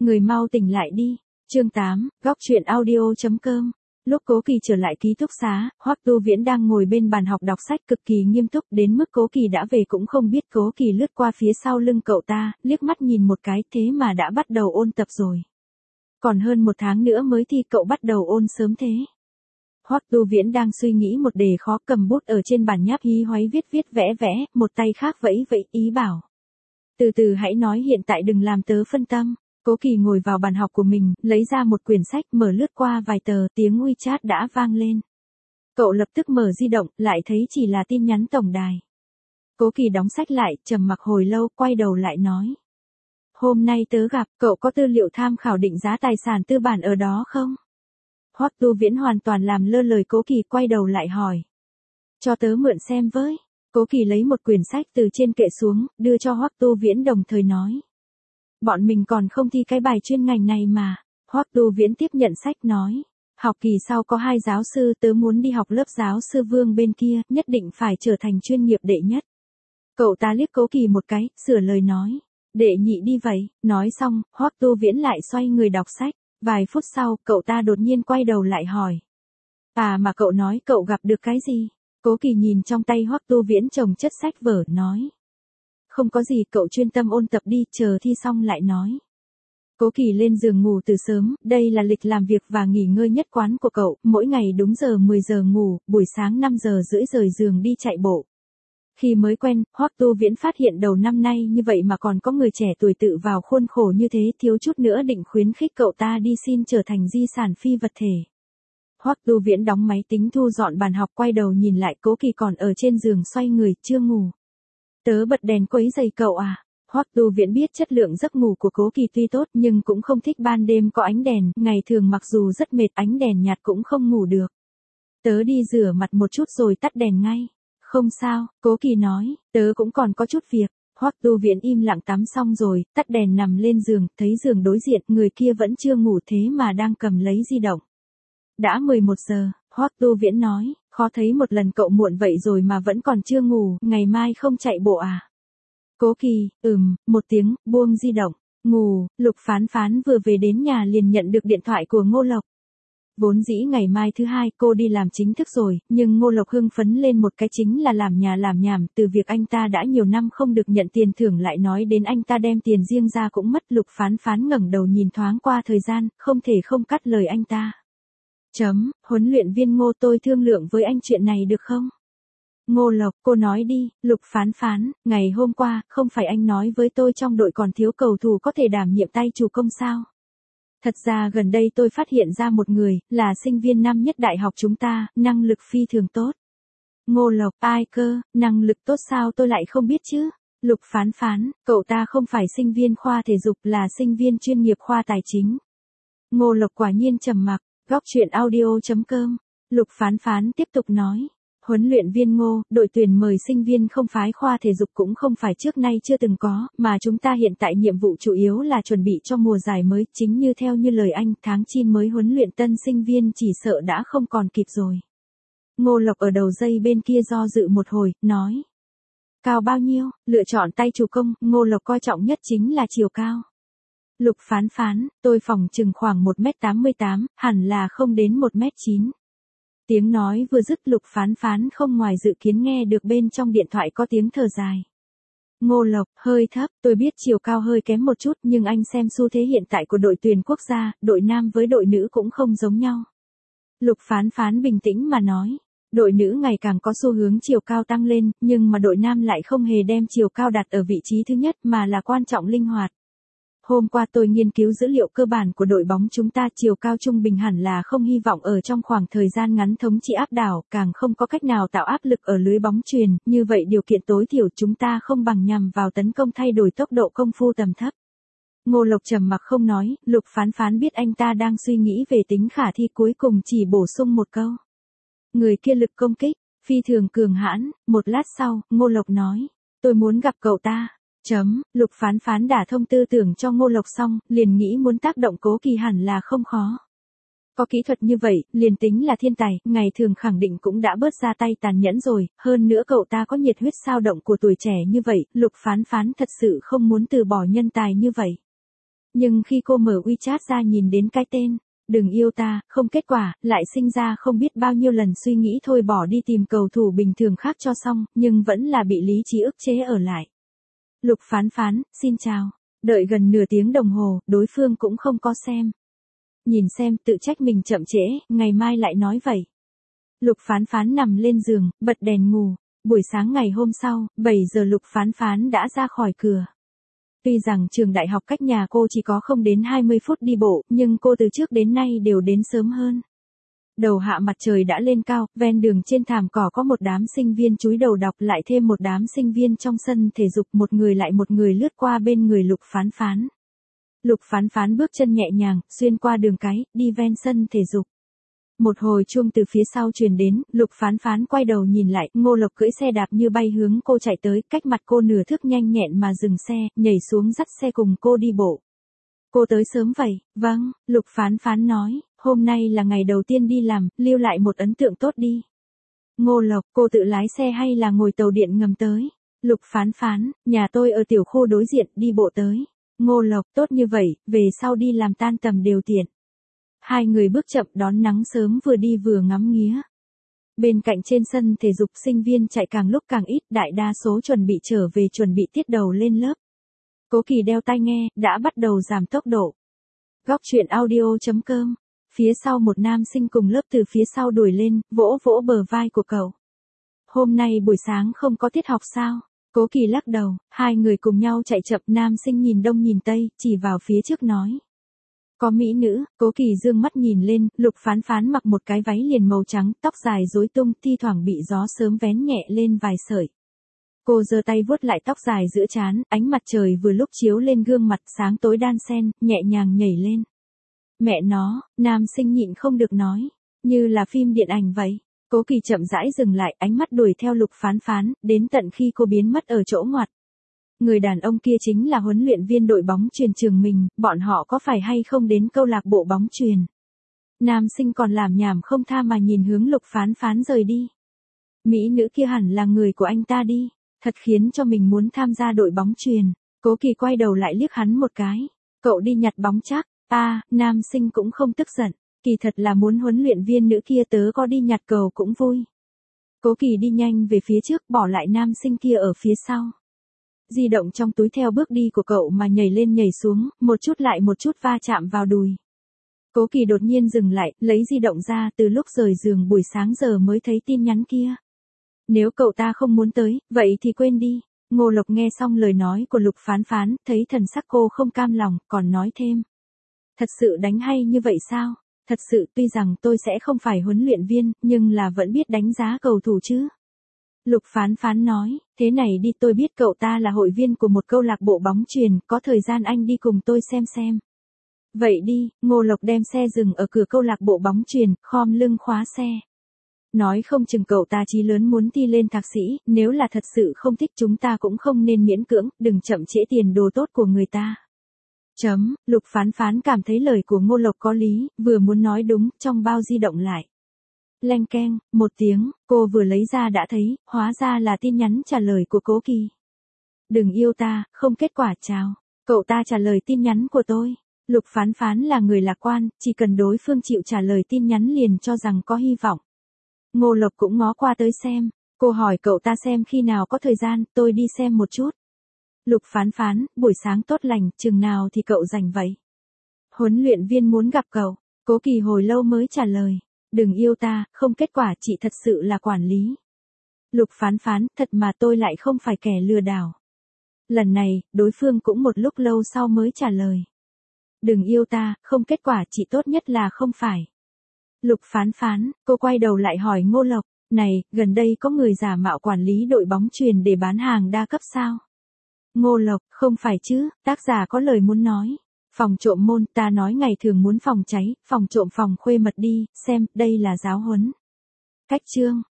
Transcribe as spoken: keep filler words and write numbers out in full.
Người mau tỉnh lại đi. Chương tám, góc truyện audio chấm com. Lúc Cố Kỳ trở lại ký túc xá, Hoắc Tu Viễn đang ngồi bên bàn học đọc sách cực kỳ nghiêm túc đến mức Cố Kỳ đã về cũng không biết. Cố Kỳ lướt qua phía sau lưng cậu ta, liếc mắt nhìn một cái thế mà đã bắt đầu ôn tập rồi. Còn hơn một tháng nữa mới thi cậu bắt đầu ôn sớm thế. Hoắc Tu Viễn đang suy nghĩ một đề khó, cầm bút ở trên bàn nháp hí hoáy viết viết vẽ vẽ, một tay khác vẫy vẫy ý bảo. Từ từ hãy nói, hiện tại đừng làm tớ phân tâm. Cố Kỳ ngồi vào bàn học của mình, lấy ra một quyển sách, mở lướt qua vài tờ, tiếng WeChat đã vang lên. Cậu lập tức mở di động, lại thấy chỉ là tin nhắn tổng đài. Cố Kỳ đóng sách lại, trầm mặc hồi lâu, quay đầu lại nói. Hôm nay tớ gặp, cậu có tư liệu tham khảo định giá tài sản tư bản ở đó không? Hoắc Tu Viễn hoàn toàn làm lơ lời Cố Kỳ, quay đầu lại hỏi. Cho tớ mượn xem với. Cố Kỳ lấy một quyển sách từ trên kệ xuống, đưa cho Hoắc Tu Viễn đồng thời nói. Bọn mình còn không thi cái bài chuyên ngành này mà. Hoắc Tu Viễn tiếp nhận sách nói. Học kỳ sau có hai giáo sư, tớ muốn đi học lớp giáo sư Vương bên kia, nhất định phải trở thành chuyên nghiệp đệ nhất. Cậu ta liếc Cố Kỳ một cái, sửa lời nói. Đệ nhị đi vậy. Nói xong, Hoắc Tu Viễn lại xoay người đọc sách. Vài phút sau, cậu ta đột nhiên quay đầu lại hỏi. À mà cậu nói cậu gặp được cái gì? Cố Kỳ nhìn trong tay Hoắc Tu Viễn chồng chất sách vở, nói. Không có gì, cậu chuyên tâm ôn tập đi, chờ thi xong lại nói. Cố Kỳ lên giường ngủ từ sớm, đây là lịch làm việc và nghỉ ngơi nhất quán của cậu, mỗi ngày đúng giờ mười giờ ngủ, buổi sáng năm giờ rưỡi rời giường đi chạy bộ. Khi mới quen, Hoắc Tu Viễn phát hiện đầu năm nay như vậy mà còn có người trẻ tuổi tự vào khuôn khổ như thế, thiếu chút nữa định khuyến khích cậu ta đi xin trở thành di sản phi vật thể. Hoắc Tu Viễn đóng máy tính thu dọn bàn học, quay đầu nhìn lại Cố Kỳ còn ở trên giường xoay người, chưa ngủ. Tớ bật đèn quấy giày cậu à? Hoắc Tu Viễn biết chất lượng giấc ngủ của Cố Kỳ tuy tốt nhưng cũng không thích ban đêm có ánh đèn, ngày thường mặc dù rất mệt ánh đèn nhạt cũng không ngủ được. Tớ đi rửa mặt một chút rồi tắt đèn ngay. Không sao, Cố Kỳ nói, tớ cũng còn có chút việc. Hoắc Tu Viễn im lặng tắm xong rồi, tắt đèn nằm lên giường, thấy giường đối diện, người kia vẫn chưa ngủ thế mà đang cầm lấy di động. Đã mười một giờ, Hoắc Tu Viễn nói, khó thấy một lần cậu muộn vậy rồi mà vẫn còn chưa ngủ, ngày mai không chạy bộ à? Cố Kỳ, ừm, một tiếng, buông di động, ngủ. Lục Phán Phán vừa về đến nhà liền nhận được điện thoại của Ngô Lộc. Vốn dĩ ngày mai thứ hai cô đi làm chính thức rồi, nhưng Ngô Lộc hưng phấn lên một cái chính là làm nhà làm nhảm, từ việc anh ta đã nhiều năm không được nhận tiền thưởng lại nói đến anh ta đem tiền riêng ra cũng mất. Lục Phán Phán ngẩng đầu nhìn thoáng qua thời gian, không thể không cắt lời anh ta. Chấm, huấn luyện viên Ngô, tôi thương lượng với anh chuyện này được không? Ngô Lộc, cô nói đi. Lục Phán Phán, ngày hôm qua, không phải anh nói với tôi trong đội còn thiếu cầu thủ có thể đảm nhiệm tay chủ công sao? Thật ra gần đây tôi phát hiện ra một người, là sinh viên năm nhất đại học chúng ta, năng lực phi thường tốt. Ngô Lộc, ai cơ, năng lực tốt sao tôi lại không biết chứ? Lục Phán Phán, cậu ta không phải sinh viên khoa thể dục, là sinh viên chuyên nghiệp khoa tài chính. Ngô Lộc quả nhiên trầm mặc. Góc truyện audio chấm com. Lục Phán Phán tiếp tục nói. Huấn luyện viên Ngô, đội tuyển mời sinh viên không phái khoa thể dục cũng không phải trước nay chưa từng có, mà chúng ta hiện tại nhiệm vụ chủ yếu là chuẩn bị cho mùa giải mới, chính như theo như lời anh, tháng chín mới huấn luyện tân sinh viên chỉ sợ đã không còn kịp rồi. Ngô Lộc ở đầu dây bên kia do dự một hồi, nói. Cao bao nhiêu? Lựa chọn tay chủ công, Ngô Lộc coi trọng nhất chính là chiều cao. Lục Phán Phán, tôi phỏng chừng khoảng một mét tám mươi tám, hẳn là không đến một mét chín. Tiếng nói vừa dứt, Lục Phán Phán không ngoài dự kiến nghe được bên trong điện thoại có tiếng thở dài. Ngô Lộc, hơi thấp, tôi biết chiều cao hơi kém một chút nhưng anh xem xu thế hiện tại của đội tuyển quốc gia, đội nam với đội nữ cũng không giống nhau. Lục Phán Phán bình tĩnh mà nói. Đội nữ ngày càng có xu hướng chiều cao tăng lên, nhưng mà đội nam lại không hề đem chiều cao đặt ở vị trí thứ nhất mà là quan trọng linh hoạt. Hôm qua tôi nghiên cứu dữ liệu cơ bản của đội bóng chúng ta, chiều cao trung bình hẳn là không hy vọng ở trong khoảng thời gian ngắn thống trị áp đảo, càng không có cách nào tạo áp lực ở lưới bóng chuyền, như vậy điều kiện tối thiểu chúng ta không bằng nhằm vào tấn công thay đổi tốc độ công phu tầm thấp. Ngô Lộc trầm mặc không nói, Lục Phán Phán biết anh ta đang suy nghĩ về tính khả thi, cuối cùng chỉ bổ sung một câu. Người kia lực công kích, phi thường cường hãn. Một lát sau, Ngô Lộc nói, tôi muốn gặp cậu ta. Chấm, Lục Phán Phán đả thông tư tưởng cho Ngô Lộc xong, liền nghĩ muốn tác động Cố Kỳ hẳn là không khó. Có kỹ thuật như vậy, liền tính là thiên tài, ngày thường khẳng định cũng đã bớt ra tay tàn nhẫn rồi, hơn nữa cậu ta có nhiệt huyết sao động của tuổi trẻ như vậy, Lục Phán Phán thật sự không muốn từ bỏ nhân tài như vậy. Nhưng khi cô mở WeChat ra nhìn đến cái tên, đừng yêu ta, không kết quả, lại sinh ra không biết bao nhiêu lần suy nghĩ thôi bỏ đi tìm cầu thủ bình thường khác cho xong, nhưng vẫn là bị lý trí ức chế ở lại. Lục Phán Phán, xin chào. Đợi gần nửa tiếng đồng hồ, đối phương cũng không có xem. Nhìn xem, tự trách mình chậm trễ, ngày mai lại nói vậy. Lục Phán Phán nằm lên giường, bật đèn ngủ. Buổi sáng ngày hôm sau, bảy giờ Lục Phán Phán đã ra khỏi cửa. Tuy rằng trường đại học cách nhà cô chỉ có không đến hai mươi phút đi bộ, nhưng cô từ trước đến nay đều đến sớm hơn. Đầu hạ mặt trời đã lên cao, ven đường trên thảm cỏ có một đám sinh viên chúi đầu đọc lại thêm một đám sinh viên trong sân thể dục, một người lại một người lướt qua bên người Lục Phán Phán. Lục Phán Phán bước chân nhẹ nhàng, xuyên qua đường cái, đi ven sân thể dục. Một hồi chuông từ phía sau truyền đến, Lục Phán Phán quay đầu nhìn lại, Ngô Lộc cưỡi xe đạp như bay hướng cô chạy tới, cách mặt cô nửa thước nhanh nhẹn mà dừng xe, nhảy xuống dắt xe cùng cô đi bộ. Cô tới sớm vậy? Vâng, Lục Phán Phán nói, hôm nay là ngày đầu tiên đi làm, lưu lại một ấn tượng tốt đi. Ngô Lộc, cô tự lái xe hay là ngồi tàu điện ngầm tới? Lục Phán Phán, nhà tôi ở tiểu khu đối diện, đi bộ tới. Ngô Lộc, tốt như vậy, về sau đi làm tan tầm đều tiện. Hai người bước chậm đón nắng sớm vừa đi vừa ngắm nghía. Bên cạnh trên sân thể dục sinh viên chạy càng lúc càng ít, đại đa số chuẩn bị trở về chuẩn bị tiết đầu lên lớp. Cố Kỳ đeo tai nghe, đã bắt đầu giảm tốc độ. Góc truyện audio chấm com. Phía sau một nam sinh cùng lớp từ phía sau đuổi lên, vỗ vỗ bờ vai của cậu. Hôm nay buổi sáng không có tiết học sao? Cố Kỳ lắc đầu, hai người cùng nhau chạy chậm, nam sinh nhìn đông nhìn tây, chỉ vào phía trước nói. Có mỹ nữ. Cố Kỳ dương mắt nhìn lên, Lục Phán Phán mặc một cái váy liền màu trắng, tóc dài rối tung, thi thoảng bị gió sớm vén nhẹ lên vài sợi. Cô giơ tay vuốt lại tóc dài giữa trán, ánh mặt trời vừa lúc chiếu lên gương mặt sáng tối đan xen, nhẹ nhàng nhảy lên. Mẹ nó, nam sinh nhịn không được nói, như là phim điện ảnh vậy. Cố Kỳ chậm rãi dừng lại, ánh mắt đuổi theo Lục Phán Phán, đến tận khi cô biến mất ở chỗ ngoặt. Người đàn ông kia chính là huấn luyện viên đội bóng chuyền trường mình, bọn họ có phải hay không đến câu lạc bộ bóng chuyền? Nam sinh còn làm nhảm không tha mà nhìn hướng Lục Phán Phán rời đi. Mỹ nữ kia hẳn là người của anh ta đi, thật khiến cho mình muốn tham gia đội bóng chuyền. Cố Kỳ quay đầu lại liếc hắn một cái. Cậu đi nhặt bóng chắc? À, nam sinh cũng không tức giận, kỳ thật là muốn huấn luyện viên nữ kia tớ có đi nhặt cầu cũng vui. Cố Kỳ đi nhanh về phía trước, bỏ lại nam sinh kia ở phía sau. Di động trong túi theo bước đi của cậu mà nhảy lên nhảy xuống, một chút lại một chút va chạm vào đùi. Cố Kỳ đột nhiên dừng lại, lấy di động ra, từ lúc rời giường buổi sáng giờ mới thấy tin nhắn kia. Nếu cậu ta không muốn tới, vậy thì quên đi. Ngô Lộc nghe xong lời nói của Lục Phán Phán, thấy thần sắc cô không cam lòng, còn nói thêm. Thật sự đánh hay như vậy sao? Thật sự, tuy rằng tôi sẽ không phải huấn luyện viên, nhưng là vẫn biết đánh giá cầu thủ chứ. Lục Phán Phán nói, thế này đi, tôi biết cậu ta là hội viên của một câu lạc bộ bóng chuyền, có thời gian anh đi cùng tôi xem xem. Vậy đi. Ngô Lộc đem xe dừng ở cửa câu lạc bộ bóng chuyền, khom lưng khóa xe. Nói không chừng cậu ta chí lớn muốn thi lên thạc sĩ, nếu là thật sự không thích chúng ta cũng không nên miễn cưỡng, đừng chậm trễ tiền đồ tốt của người ta. Chấm, Lục Phán Phán cảm thấy lời của Ngô Lộc có lý, vừa muốn nói đúng, trong bao di động lại. Leng keng, một tiếng, cô vừa lấy ra đã thấy, hóa ra là tin nhắn trả lời của Cố Kỳ. Đừng yêu ta, không kết quả chào. Cậu ta trả lời tin nhắn của tôi. Lục Phán Phán là người lạc quan, chỉ cần đối phương chịu trả lời tin nhắn liền cho rằng có hy vọng. Ngô Lộc cũng ngó qua tới xem, cô hỏi cậu ta xem khi nào có thời gian, tôi đi xem một chút. Lục Phán Phán, buổi sáng tốt lành, chừng nào thì cậu rảnh vậy? Huấn luyện viên muốn gặp cậu. Cố Kỳ hồi lâu mới trả lời. Đừng yêu ta, không kết quả, chị thật sự là quản lý. Lục Phán Phán, thật mà tôi lại không phải kẻ lừa đảo. Lần này, đối phương cũng một lúc lâu sau mới trả lời. Đừng yêu ta, không kết quả, chị tốt nhất là không phải. Lục Phán Phán, cô quay đầu lại hỏi Ngô Lộc, này, gần đây có người giả mạo quản lý đội bóng chuyền để bán hàng đa cấp sao? Ngô Lộc, không phải chứ, tác giả có lời muốn nói. Phòng trộm môn, ta nói ngày thường muốn phòng cháy, phòng trộm phòng khuê mật đi, xem, đây là giáo huấn. Cách chương.